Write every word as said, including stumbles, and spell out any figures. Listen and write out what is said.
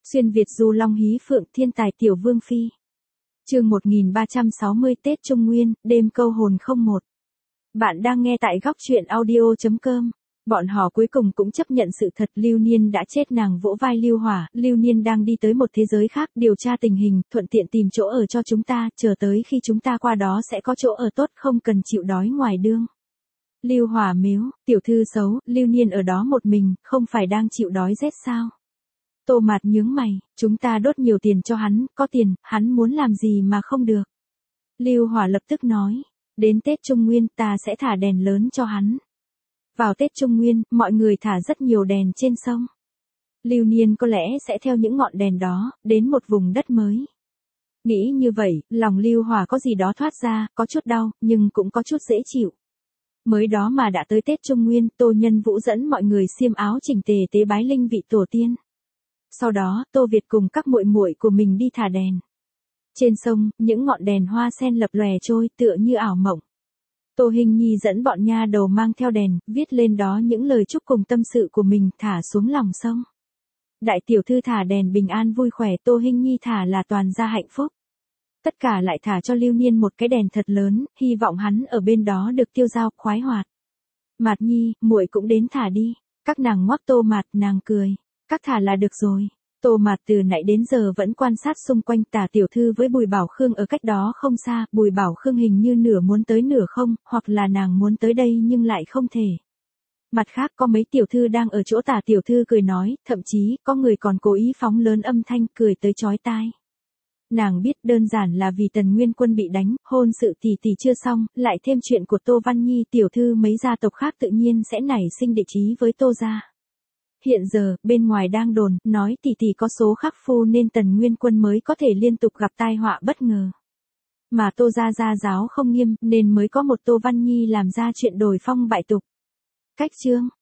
Xuyên Việt du long hí phượng thiên tài tiểu vương phi. Chương một nghìn ba trăm sáu mươi Tết Trung Nguyên, đêm câu hồn không một. Bạn đang nghe tại góc truyện audio chấm com. Bọn họ cuối cùng cũng chấp nhận sự thật Lưu Niên đã chết, nàng vỗ vai Lưu Hỏa, Lưu Niên đang đi tới một thế giới khác điều tra tình hình, thuận tiện tìm chỗ ở cho chúng ta, chờ tới khi chúng ta qua đó sẽ có chỗ ở tốt không cần chịu đói ngoài đường. Lưu Hỏa mếu, tiểu thư xấu, Lưu Niên ở đó một mình, không phải đang chịu đói rét sao? Tô Mạt nhướng mày, chúng ta đốt nhiều tiền cho hắn, có tiền, hắn muốn làm gì mà không được. Lưu Hỏa lập tức nói, đến Tết Trung Nguyên ta sẽ thả đèn lớn cho hắn. Vào Tết Trung Nguyên, mọi người thả rất nhiều đèn trên sông. Lưu Niên có lẽ sẽ theo những ngọn đèn đó, đến một vùng đất mới. Nghĩ như vậy, lòng Lưu Hỏa có gì đó thoát ra, có chút đau, nhưng cũng có chút dễ chịu. Mới đó mà đã tới Tết Trung Nguyên, Tô Nhân Vũ dẫn mọi người xiêm áo chỉnh tề tế bái linh vị tổ tiên. Sau đó, Tô Việt cùng các muội muội của mình đi thả đèn. Trên sông, những ngọn đèn hoa sen lập lòe trôi tựa như ảo mộng. Tô Hinh Nhi dẫn bọn nha đầu mang theo đèn, viết lên đó những lời chúc cùng tâm sự của mình thả xuống lòng sông. Đại tiểu thư thả đèn bình an vui khỏe, Tô Hinh Nhi thả là toàn gia hạnh phúc. Tất cả lại thả cho Lưu Niên một cái đèn thật lớn, hy vọng hắn ở bên đó được tiêu dao khoái hoạt. Mạt Nhi, muội cũng đến thả đi. Các nàng ngoắc Tô Mạt, nàng cười. Các thả là được rồi. Tô Mạt từ nãy đến giờ vẫn quan sát xung quanh Tả tiểu thư với Bùi Bảo Khương ở cách đó không xa, Bùi Bảo Khương hình như nửa muốn tới nửa không, hoặc là nàng muốn tới đây nhưng lại không thể. Mặt khác có mấy tiểu thư đang ở chỗ Tả tiểu thư cười nói, thậm chí có người còn cố ý phóng lớn âm thanh cười tới chói tai. Nàng biết đơn giản là vì Tần Nguyên Quân bị đánh, hôn sự tỷ tỷ chưa xong, lại thêm chuyện của Tô Văn Nhi tiểu thư mấy gia tộc khác tự nhiên sẽ nảy sinh địch ý với Tô gia. Hiện giờ, bên ngoài đang đồn, nói tỷ tỷ có số khắc phu nên Tần Nguyên Quân mới có thể liên tục gặp tai họa bất ngờ. Mà Tô gia gia giáo không nghiêm, nên mới có một Tô Văn Nhi làm ra chuyện đổi phong bại tục. Cách chương,